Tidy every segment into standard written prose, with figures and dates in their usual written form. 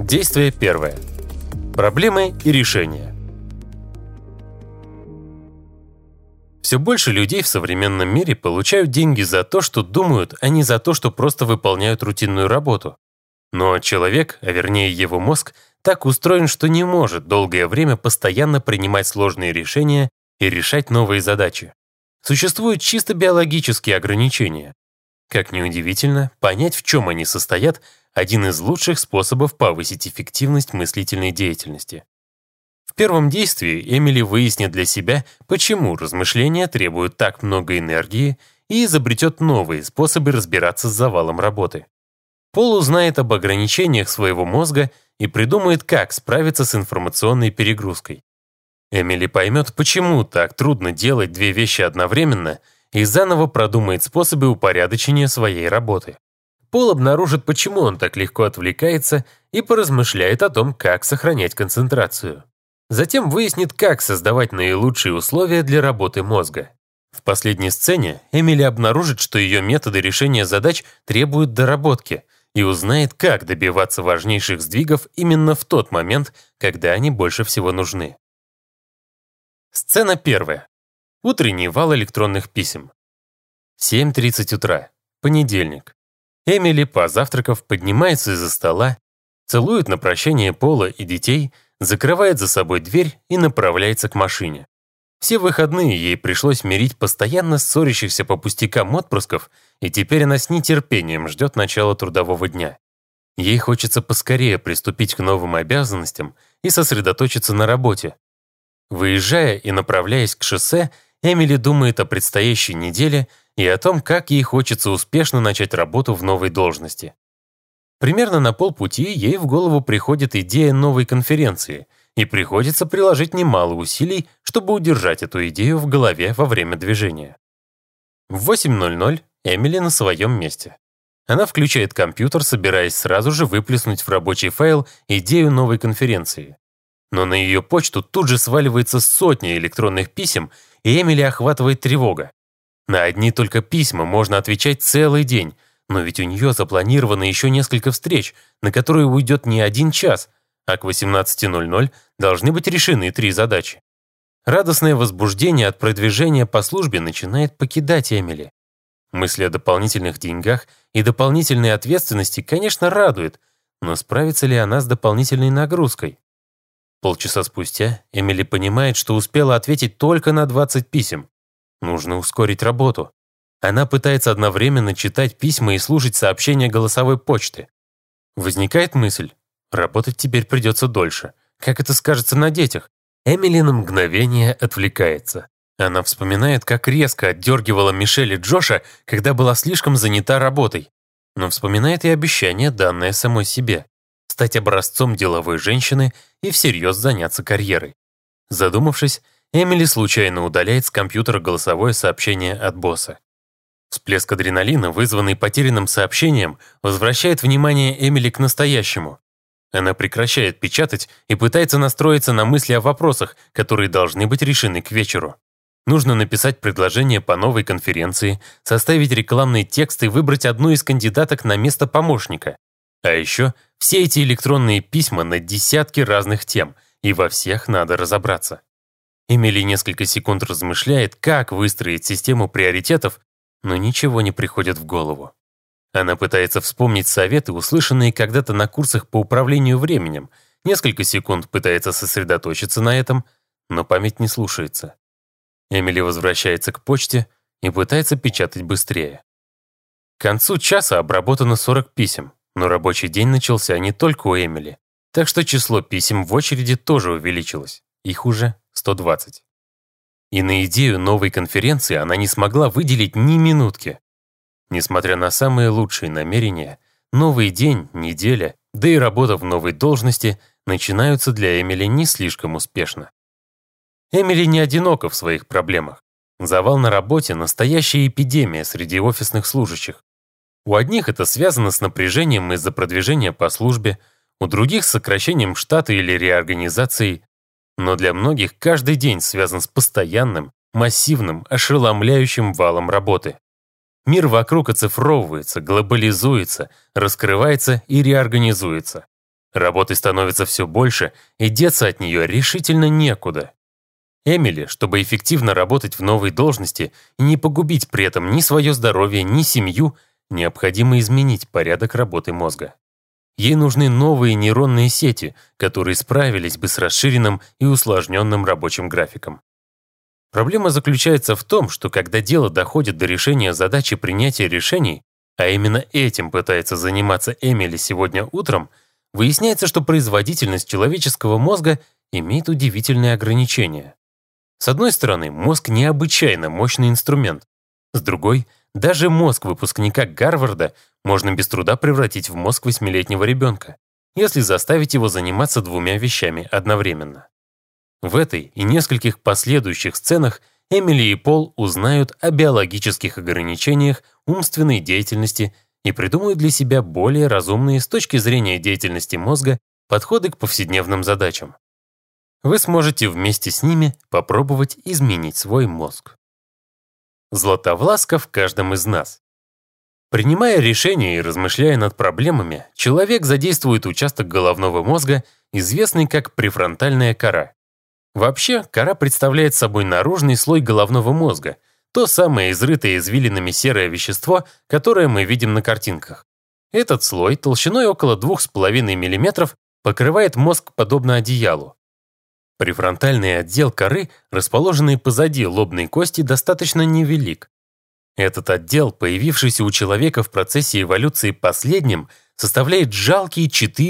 Действие первое. Проблемы и решения. Все больше людей в современном мире получают деньги за то, что думают, а не за то, что просто выполняют рутинную работу. Но человек, а вернее его мозг, так устроен, что не может долгое время постоянно принимать сложные решения и решать новые задачи. Существуют чисто биологические ограничения. Как ни удивительно, понять, в чем они состоят, один из лучших способов повысить эффективность мыслительной деятельности. В первом действии Эмили выяснит для себя, почему размышления требуют так много энергии, и изобретет новые способы разбираться с завалом работы. Пол узнает об ограничениях своего мозга и придумает, как справиться с информационной перегрузкой. Эмили поймет, почему так трудно делать две вещи одновременно, и заново продумает способы упорядочения своей работы. Пол обнаружит, почему он так легко отвлекается, и поразмышляет о том, как сохранять концентрацию. Затем выяснит, как создавать наилучшие условия для работы мозга. В последней сцене Эмили обнаружит, что ее методы решения задач требуют доработки, и узнает, как добиваться важнейших сдвигов именно в тот момент, когда они больше всего нужны. Сцена первая. Утренний вал электронных писем. 7:30 утра. Понедельник. Эмили, позавтракав, поднимается из-за стола, целует на прощание Пола и детей, закрывает за собой дверь и направляется к машине. Все выходные ей пришлось мирить постоянно ссорящихся по пустякам отпрысков, и теперь она с нетерпением ждет начала трудового дня. Ей хочется поскорее приступить к новым обязанностям и сосредоточиться на работе. Выезжая и направляясь к шоссе, Эмили думает о предстоящей неделе и о том, как ей хочется успешно начать работу в новой должности. Примерно на полпути ей в голову приходит идея новой конференции, и приходится приложить немало усилий, чтобы удержать эту идею в голове во время движения. В 8:00 Эмили на своем месте. Она включает компьютер, собираясь сразу же выплеснуть в рабочий файл идею новой конференции. Но на ее почту тут же сваливается сотни электронных писем, и Эмили охватывает тревога. На одни только письма можно отвечать целый день, но ведь у нее запланировано еще несколько встреч, на которые уйдет не 1 час, а к 18:00 должны быть решены 3 задачи. Радостное возбуждение от продвижения по службе начинает покидать Эмили. Мысли о дополнительных деньгах и дополнительной ответственности, конечно, радует, но справится ли она с дополнительной нагрузкой? Полчаса спустя Эмили понимает, что успела ответить только на 20 писем. Нужно ускорить работу. Она пытается одновременно читать письма и слушать сообщения голосовой почты. Возникает мысль: работать теперь придется дольше. Как это скажется на детях? Эмили на мгновение отвлекается. Она вспоминает, как резко отдергивала Мишель и Джоша, когда была слишком занята работой. Но вспоминает и обещание, данное самой себе: стать образцом деловой женщины и всерьез заняться карьерой. Задумавшись, Эмили случайно удаляет с компьютера голосовое сообщение от босса. Всплеск адреналина, вызванный потерянным сообщением, возвращает внимание Эмили к настоящему. Она прекращает печатать и пытается настроиться на мысли о вопросах, которые должны быть решены к вечеру. Нужно написать предложение по новой конференции, составить рекламный текст и выбрать одну из кандидаток на место помощника. А еще все эти электронные письма на десятки разных тем, и во всех надо разобраться. Эмили несколько секунд размышляет, как выстроить систему приоритетов, но ничего не приходит в голову. Она пытается вспомнить советы, услышанные когда-то на курсах по управлению временем, несколько секунд пытается сосредоточиться на этом, но память не слушается. Эмили возвращается к почте и пытается печатать быстрее. К концу часа обработано 40 писем, но рабочий день начался не только у Эмили, так что число писем в очереди тоже увеличилось, их уже 120. И на идею новой конференции она не смогла выделить ни минутки. Несмотря на самые лучшие намерения, новый день, неделя, да и работа в новой должности начинаются для Эмили не слишком успешно. Эмили не одинока в своих проблемах. Завал на работе – настоящая эпидемия среди офисных служащих. У одних это связано с напряжением из-за продвижения по службе, у других с сокращением штата или реорганизацией, но для многих каждый день связан с постоянным, массивным, ошеломляющим валом работы. Мир вокруг оцифровывается, глобализуется, раскрывается и реорганизуется. Работы становится все больше, и деться от нее решительно некуда. Эмили, чтобы эффективно работать в новой должности и не погубить при этом ни свое здоровье, ни семью, необходимо изменить порядок работы мозга. Ей нужны новые нейронные сети, которые справились бы с расширенным и усложненным рабочим графиком. Проблема заключается в том, что когда дело доходит до решения задачи принятия решений, а именно этим пытается заниматься Эмили сегодня утром, выясняется, что производительность человеческого мозга имеет удивительные ограничения. С одной стороны, мозг необычайно мощный инструмент. С другой, даже мозг выпускника Гарварда можно без труда превратить в мозг 8-летнего ребенка, если заставить его заниматься двумя вещами одновременно. В этой и нескольких последующих сценах Эмили и Пол узнают о биологических ограничениях умственной деятельности и придумают для себя более разумные с точки зрения деятельности мозга подходы к повседневным задачам. Вы сможете вместе с ними попробовать изменить свой мозг. Златовласка в каждом из нас. Принимая решения и размышляя над проблемами, человек задействует участок головного мозга, известный как префронтальная кора. Вообще, кора представляет собой наружный слой головного мозга, то самое изрытое извилинами серое вещество, которое мы видим на картинках. Этот слой толщиной около 2,5 мм покрывает мозг подобно одеялу. Префронтальный отдел коры, расположенный позади лобной кости, достаточно невелик. Этот отдел, появившийся у человека в процессе эволюции последним, составляет жалкие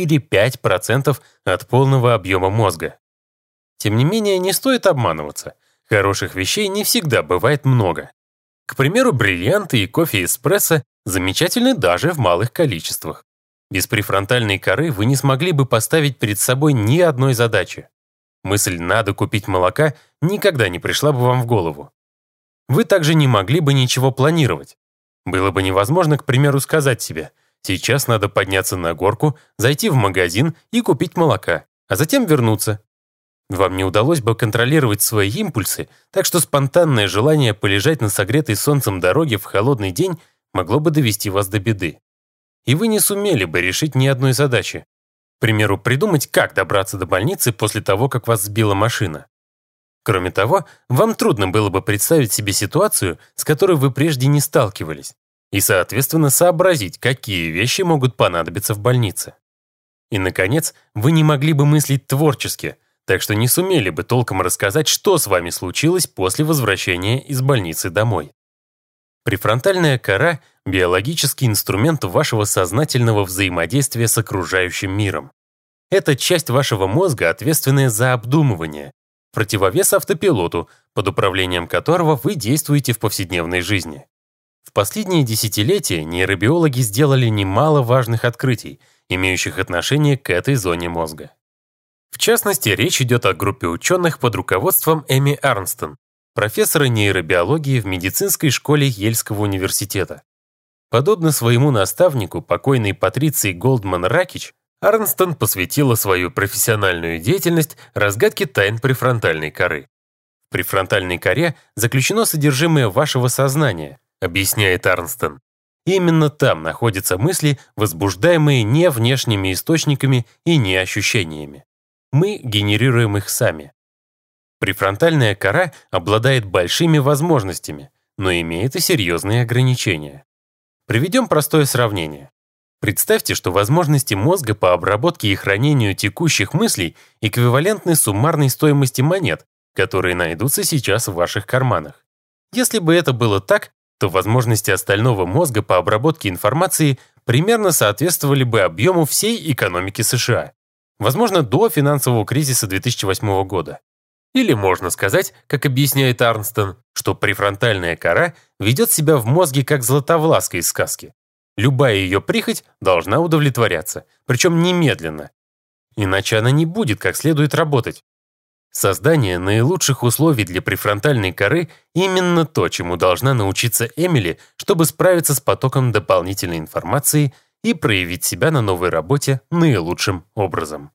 4-5% от полного объема мозга. Тем не менее, не стоит обманываться. Хороших вещей не всегда бывает много. К примеру, бриллианты и кофе-эспрессо замечательны даже в малых количествах. Без префронтальной коры вы не смогли бы поставить перед собой ни одной задачи. Мысль «надо купить молока» никогда не пришла бы вам в голову. Вы также не могли бы ничего планировать. Было бы невозможно, к примеру, сказать себе «сейчас надо подняться на горку, зайти в магазин и купить молока, а затем вернуться». Вам не удалось бы контролировать свои импульсы, так что спонтанное желание полежать на согретой солнцем дороге в холодный день могло бы довести вас до беды. И вы не сумели бы решить ни одной задачи. К примеру, придумать, как добраться до больницы после того, как вас сбила машина. Кроме того, вам трудно было бы представить себе ситуацию, с которой вы прежде не сталкивались, и, соответственно, сообразить, какие вещи могут понадобиться в больнице. И, наконец, вы не могли бы мыслить творчески, так что не сумели бы толком рассказать, что с вами случилось после возвращения из больницы домой. Префронтальная кора – биологический инструмент вашего сознательного взаимодействия с окружающим миром. Это часть вашего мозга, ответственная за обдумывание, противовес автопилоту, под управлением которого вы действуете в повседневной жизни. В последние десятилетия нейробиологи сделали немало важных открытий, имеющих отношение к этой зоне мозга. В частности, речь идет о группе ученых под руководством Эми Арнстон, профессора нейробиологии в медицинской школе Йельского университета. Подобно своему наставнику, покойной Патриции Голдман-Ракич, Арнстон посвятила свою профессиональную деятельность разгадке тайн префронтальной коры. В префронтальной коре заключено содержимое вашего сознания, объясняет Арнстон. Именно там находятся мысли, возбуждаемые не внешними источниками и не ощущениями. Мы генерируем их сами. Префронтальная кора обладает большими возможностями, но имеет и серьезные ограничения. Приведем простое сравнение. Представьте, что возможности мозга по обработке и хранению текущих мыслей эквивалентны суммарной стоимости монет, которые найдутся сейчас в ваших карманах. Если бы это было так, то возможности остального мозга по обработке информации примерно соответствовали бы объему всей экономики США. Возможно, до финансового кризиса 2008 года. Или можно сказать, как объясняет Арнстон, что префронтальная кора ведет себя в мозге как Златовласка из сказки. Любая ее прихоть должна удовлетворяться, причем немедленно. Иначе она не будет как следует работать. Создание наилучших условий для префронтальной коры – именно то, чему должна научиться Эмили, чтобы справиться с потоком дополнительной информации и проявить себя на новой работе наилучшим образом.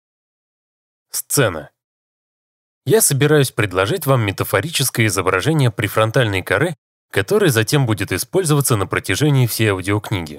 Сцена. Я собираюсь предложить вам метафорическое изображение префронтальной коры, которое затем будет использоваться на протяжении всей аудиокниги.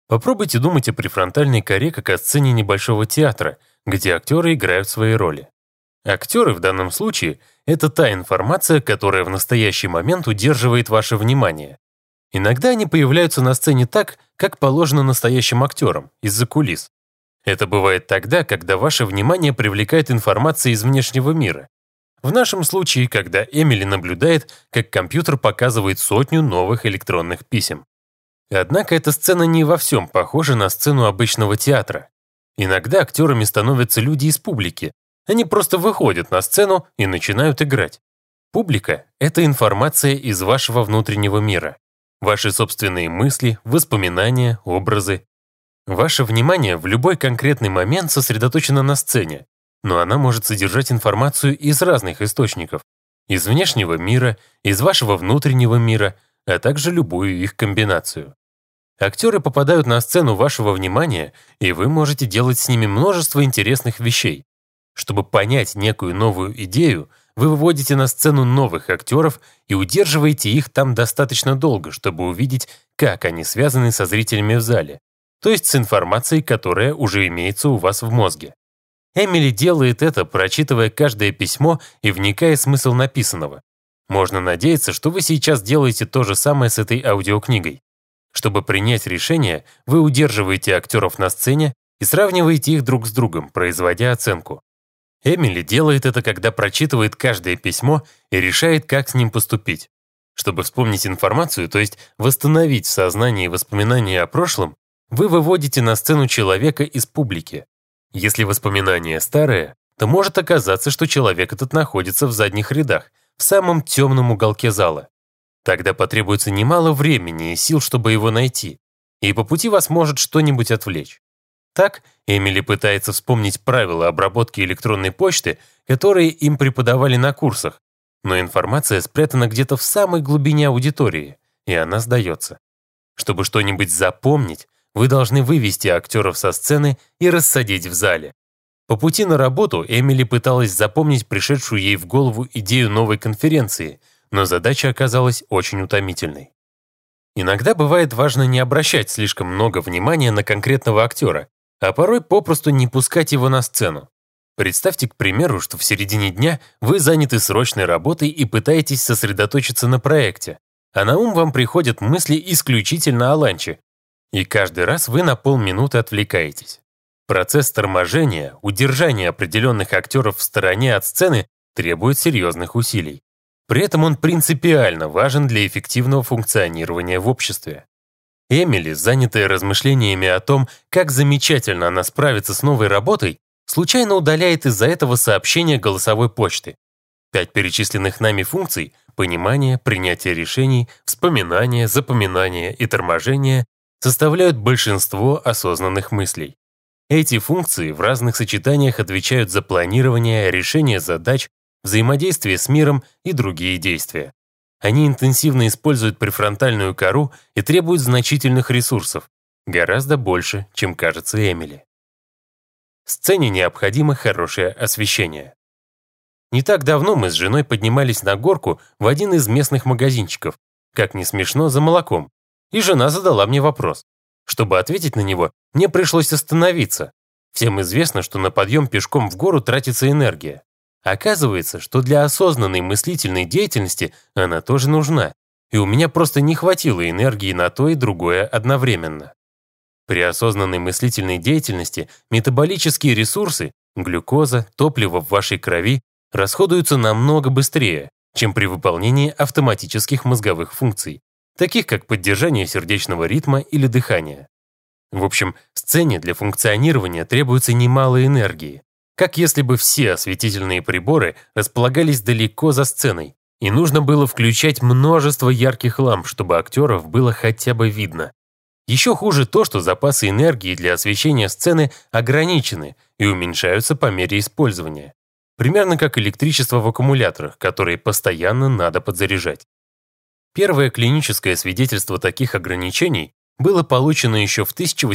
Попробуйте думать о префронтальной коре как о сцене небольшого театра, где актеры играют свои роли. Актеры в данном случае — это та информация, которая в настоящий момент удерживает ваше внимание. Иногда они появляются на сцене так, как положено настоящим актерам, из-за кулис. Это бывает тогда, когда ваше внимание привлекает информация из внешнего мира. В нашем случае, когда Эмили наблюдает, как компьютер показывает 100 новых электронных писем. Однако эта сцена не во всем похожа на сцену обычного театра. Иногда актерами становятся люди из публики. Они просто выходят на сцену и начинают играть. Публика — это информация из вашего внутреннего мира. Ваши собственные мысли, воспоминания, образы. Ваше внимание в любой конкретный момент сосредоточено на сцене, но она может содержать информацию из разных источников. Из внешнего мира, из вашего внутреннего мира, а также любую их комбинацию. Актеры попадают на сцену вашего внимания, и вы можете делать с ними множество интересных вещей. Чтобы понять некую новую идею, вы выводите на сцену новых актеров и удерживаете их там достаточно долго, чтобы увидеть, как они связаны со зрителями в зале, то есть с информацией, которая уже имеется у вас в мозге. Эмили делает это, прочитывая каждое письмо и вникая в смысл написанного. Можно надеяться, что вы сейчас делаете то же самое с этой аудиокнигой. Чтобы принять решение, вы удерживаете актеров на сцене и сравниваете их друг с другом, производя оценку. Эмили делает это, когда прочитывает каждое письмо и решает, как с ним поступить. Чтобы вспомнить информацию, то есть восстановить в сознании воспоминания о прошлом, вы выводите на сцену человека из публики. Если воспоминание старое, то может оказаться, что человек этот находится в задних рядах, в самом темном уголке зала. Тогда потребуется немало времени и сил, чтобы его найти, и по пути вас может что-нибудь отвлечь. Так, Эмили пытается вспомнить правила обработки электронной почты, которые им преподавали на курсах, но информация спрятана где-то в самой глубине аудитории, и она сдается. Чтобы что-нибудь запомнить, вы должны вывести актеров со сцены и рассадить в зале. По пути на работу Эмили пыталась запомнить пришедшую ей в голову идею новой конференции, но задача оказалась очень утомительной. Иногда бывает важно не обращать слишком много внимания на конкретного актера, а порой попросту не пускать его на сцену. Представьте, к примеру, что в середине дня вы заняты срочной работой и пытаетесь сосредоточиться на проекте, а на ум вам приходят мысли исключительно о ланче, и каждый раз вы на полминуты отвлекаетесь. Процесс торможения, удержания определенных актеров в стороне от сцены требует серьезных усилий. При этом он принципиально важен для эффективного функционирования в обществе. Эмили, занятая размышлениями о том, как замечательно она справится с новой работой, случайно удаляет из-за этого сообщение голосовой почты. 5 перечисленных нами функций — понимание, принятие решений, вспоминание, запоминание и торможение — составляют большинство осознанных мыслей. Эти функции в разных сочетаниях отвечают за планирование, решение задач, взаимодействие с миром и другие действия. Они интенсивно используют префронтальную кору и требуют значительных ресурсов, гораздо больше, чем кажется Эмили. Сцене необходимо хорошее освещение. Не так давно мы с женой поднимались на горку в один из местных магазинчиков, как ни смешно, за молоком, и жена задала мне вопрос. Чтобы ответить на него, мне пришлось остановиться. Всем известно, что на подъем пешком в гору тратится энергия. Оказывается, что для осознанной мыслительной деятельности она тоже нужна, и у меня просто не хватило энергии на то и другое одновременно. При осознанной мыслительной деятельности метаболические ресурсы, глюкоза, топливо в вашей крови, расходуются намного быстрее, чем при выполнении автоматических мозговых функций, таких как поддержание сердечного ритма или дыхания. В общем, сцене для функционирования требуется немало энергии, как если бы все осветительные приборы располагались далеко за сценой, и нужно было включать множество ярких ламп, чтобы актеров было хотя бы видно. Еще хуже то, что запасы энергии для освещения сцены ограничены и уменьшаются по мере использования. Примерно как электричество в аккумуляторах, которые постоянно надо подзаряжать. Первое клиническое свидетельство таких ограничений было получено еще в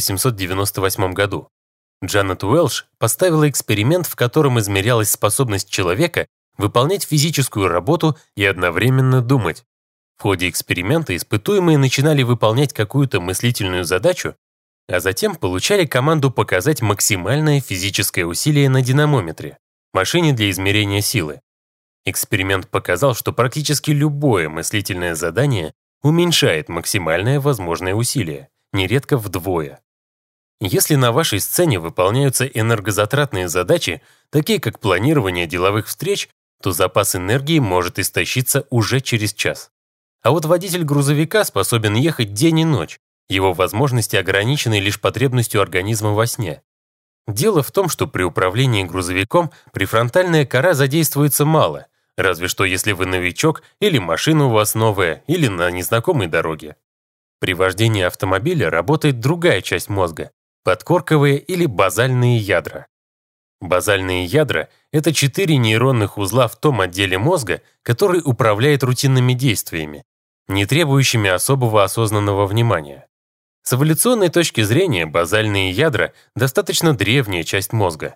1898 году. Джанет Уэлш поставила эксперимент, в котором измерялась способность человека выполнять физическую работу и одновременно думать. В ходе эксперимента испытуемые начинали выполнять какую-то мыслительную задачу, а затем получали команду показать максимальное физическое усилие на динамометре, машине для измерения силы. Эксперимент показал, что практически любое мыслительное задание уменьшает максимальное возможное усилие, нередко вдвое. Если на вашей сцене выполняются энергозатратные задачи, такие как планирование деловых встреч, то запас энергии может истощиться уже через час. А вот водитель грузовика способен ехать день и ночь, его возможности ограничены лишь потребностью организма во сне. Дело в том, что при управлении грузовиком префронтальная кора задействуется мало, разве что если вы новичок или машина у вас новая, или на незнакомой дороге. При вождении автомобиля работает другая часть мозга – подкорковые или базальные ядра. Базальные ядра – это 4 нейронных узла в том отделе мозга, который управляет рутинными действиями, не требующими особого осознанного внимания. С эволюционной точки зрения базальные ядра – достаточно древняя часть мозга.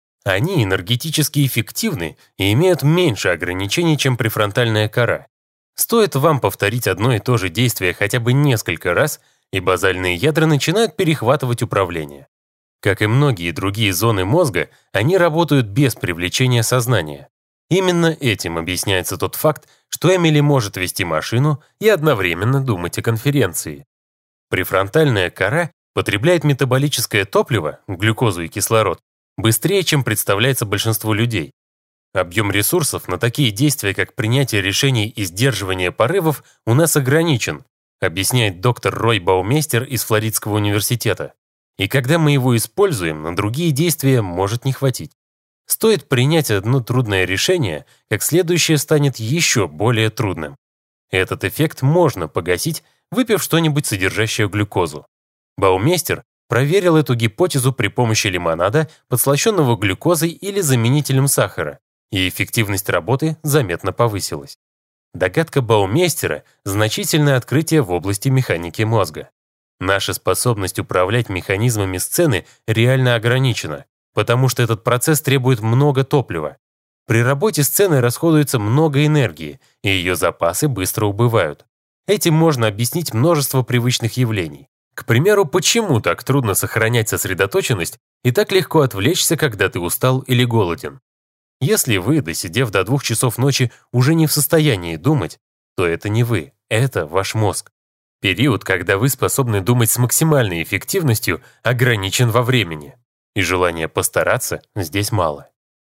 Они энергетически эффективны и имеют меньше ограничений, чем префронтальная кора. Стоит вам повторить одно и то же действие хотя бы несколько раз, и базальные ядра начинают перехватывать управление. Как и многие другие зоны мозга, они работают без привлечения сознания. Именно этим объясняется тот факт, что Эмили может вести машину и одновременно думать о конференции. Префронтальная кора потребляет метаболическое топливо, глюкозу и кислород, быстрее, чем представляется большинству людей. Объем ресурсов на такие действия, как принятие решений и сдерживание порывов, у нас ограничен, объясняет доктор Рой Баумейстер из Флоридского университета. И когда мы его используем, на другие действия может не хватить. Стоит принять одно трудное решение, как следующее станет еще более трудным. Этот эффект можно погасить, выпив что-нибудь, содержащее глюкозу. Баумейстер проверил эту гипотезу при помощи лимонада, подслащенного глюкозой или заменителем сахара, и эффективность работы заметно повысилась. Догадка Баумейстера – значительное открытие в области механики мозга. Наша способность управлять механизмами сцены реально ограничена, потому что этот процесс требует много топлива. При работе сцены расходуется много энергии, и ее запасы быстро убывают. Этим можно объяснить множество привычных явлений. К примеру, почему так трудно сохранять сосредоточенность и так легко отвлечься, когда ты устал или голоден? Если вы, досидев до 2 часов ночи, уже не в состоянии думать, то это не вы, это ваш мозг. Период, когда вы способны думать с максимальной эффективностью, ограничен во времени, и желания постараться здесь мало.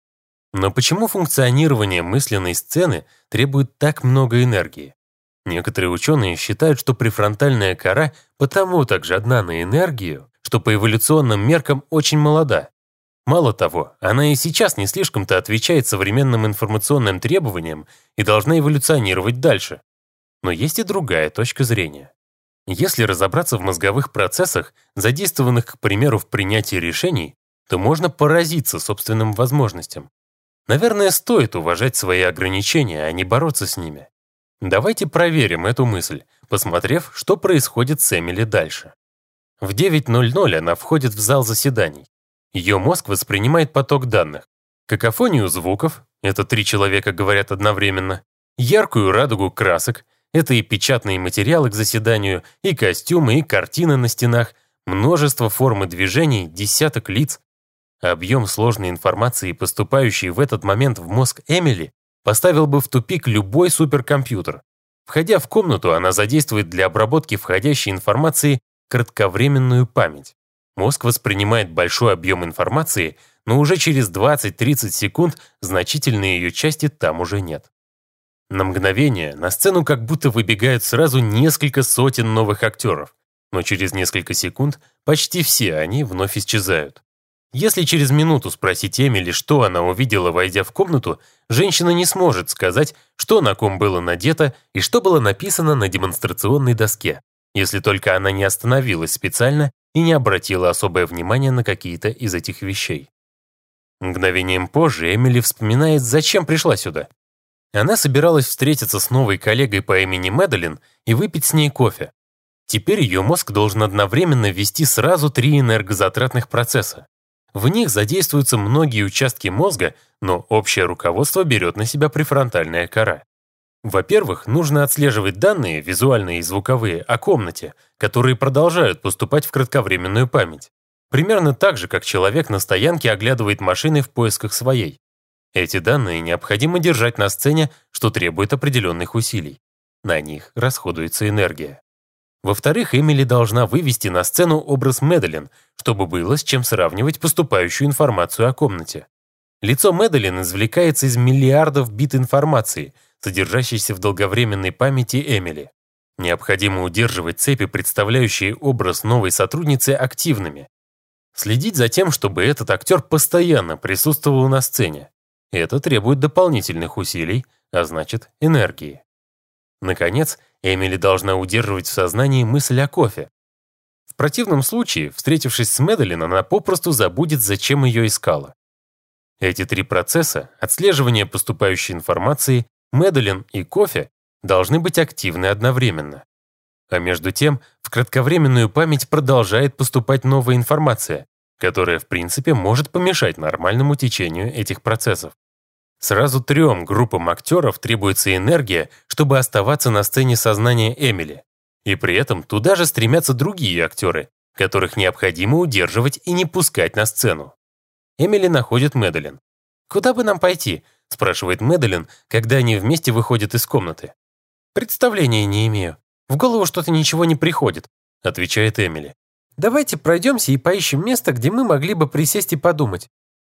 Но почему функционирование мысленной сцены требует так много энергии? Некоторые ученые считают, что префронтальная кора потому так жадна на энергию, что по эволюционным меркам очень молода. Мало того, она и сейчас не слишком-то отвечает современным информационным требованиям и должна эволюционировать дальше. Но есть и другая точка зрения. Если разобраться в мозговых процессах, задействованных, к примеру, в принятии решений, то можно поразиться собственным возможностям. Наверное, стоит уважать свои ограничения, а не бороться с ними. Давайте проверим эту мысль, посмотрев, что происходит с Эмили дальше. В 9:00 она входит в зал заседаний. Ее мозг воспринимает поток данных. Какофонию звуков, это 3 человека говорят одновременно, яркую радугу красок, это и печатные материалы к заседанию, и костюмы, и картины на стенах, множество форм и движений, десяток лиц. Объем сложной информации, поступающей в этот момент в мозг Эмили, поставил бы в тупик любой суперкомпьютер. Входя в комнату, она задействует для обработки входящей информации кратковременную память. Мозг воспринимает большой объем информации, но уже через 20-30 секунд значительной ее части там уже нет. На мгновение на сцену как будто выбегают сразу несколько сотен новых актеров, но через несколько секунд почти все они вновь исчезают. Если через минуту спросить Эмили, что она увидела, войдя в комнату, женщина не сможет сказать, что на ком было надето и что было написано на демонстрационной доске, если только она не остановилась специально и не обратила особое внимание на какие-то из этих вещей. Мгновением позже Эмили вспоминает, зачем пришла сюда. Она собиралась встретиться с новой коллегой по имени Мэдалин и выпить с ней кофе. Теперь ее мозг должен одновременно вести сразу 3 энергозатратных процесса. В них задействуются многие участки мозга, но общее руководство берет на себя префронтальная кора. Во-первых, нужно отслеживать данные, визуальные и звуковые, о комнате, которые продолжают поступать в кратковременную память. Примерно так же, как человек на стоянке оглядывает машины в поисках своей. Эти данные необходимо держать на сцене, что требует определенных усилий. На них расходуется энергия. Во-вторых, Эмили должна вывести на сцену образ Мэдалин, чтобы было с чем сравнивать поступающую информацию о комнате. Лицо Мэдалин извлекается из миллиардов бит информации, содержащейся в долговременной памяти Эмили. Необходимо удерживать цепи, представляющие образ новой сотрудницы, активными. Следить за тем, чтобы этот актер постоянно присутствовал на сцене. Это требует дополнительных усилий, а значит, энергии. Наконец, Эмили должна удерживать в сознании мысль о кофе. В противном случае, встретившись с Мэдалин, она попросту забудет, зачем ее искала. Эти три процесса – отслеживание поступающей информации, Мэдалин и кофе – должны быть активны одновременно. А между тем, в кратковременную память продолжает поступать новая информация, которая, в принципе, может помешать нормальному течению этих процессов. Сразу 3 группам актеров требуется энергия, чтобы оставаться на сцене сознания Эмили. И при этом туда же стремятся другие актеры, которых необходимо удерживать и не пускать на сцену. Эмили находит Мэдалин. «Куда бы нам пойти?» – спрашивает Мэдалин, когда они вместе выходят из комнаты. «Представления не имею. В голову что-то ничего не приходит», – отвечает Эмили. «Давайте пройдемся и поищем место, где мы могли бы присесть и подумать».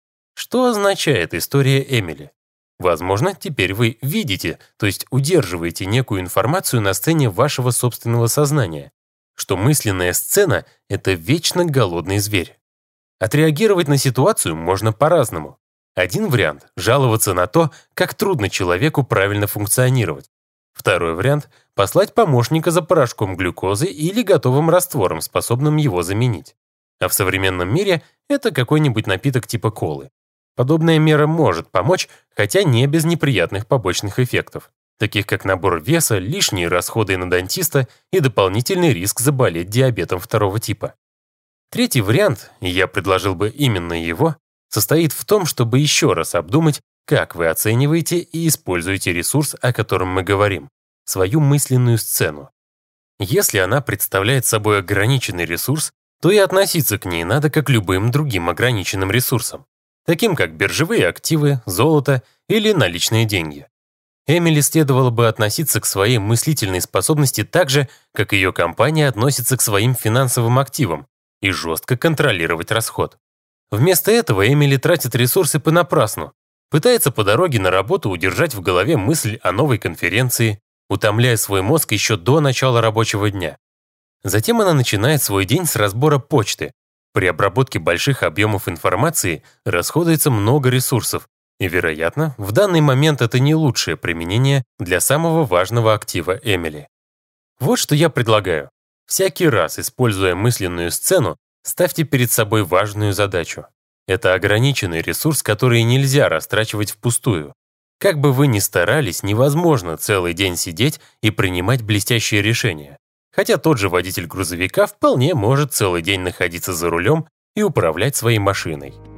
Что означает история Эмили? Возможно, теперь вы видите, то есть удерживаете некую информацию на сцене вашего собственного сознания, что мысленная сцена – это вечно голодный зверь. Отреагировать на ситуацию можно по-разному. Один вариант – жаловаться на то, как трудно человеку правильно функционировать. Второй вариант – послать помощника за порошком глюкозы или готовым раствором, способным его заменить. А в современном мире это какой-нибудь напиток типа колы. Подобная мера может помочь, хотя не без неприятных побочных эффектов, таких как набор веса, лишние расходы на дантиста и дополнительный риск заболеть диабетом 2 типа. Третий вариант, и я предложил бы именно его, состоит в том, чтобы еще раз обдумать, как вы оцениваете и используете ресурс, о котором мы говорим, свою мысленную сцену. Если она представляет собой ограниченный ресурс, то и относиться к ней надо как к любым другим ограниченным ресурсам, таким как биржевые активы, золото или наличные деньги. Эмили следовало бы относиться к своей мыслительной способности так же, как ее компания относится к своим финансовым активам, и жестко контролировать расход. Вместо этого Эмили тратит ресурсы понапрасну, пытается по дороге на работу удержать в голове мысль о новой конференции, утомляя свой мозг еще до начала рабочего дня. Затем она начинает свой день с разбора почты. При обработке больших объемов информации расходуется много ресурсов, и, вероятно, в данный момент это не лучшее применение для самого важного актива Эмили. Вот что я предлагаю. Всякий раз, используя мысленную сцену, ставьте перед собой важную задачу. Это ограниченный ресурс, который нельзя растрачивать впустую. Как бы вы ни старались, невозможно целый день сидеть и принимать блестящие решения. Хотя тот же водитель грузовика вполне может целый день находиться за рулем и управлять своей машиной.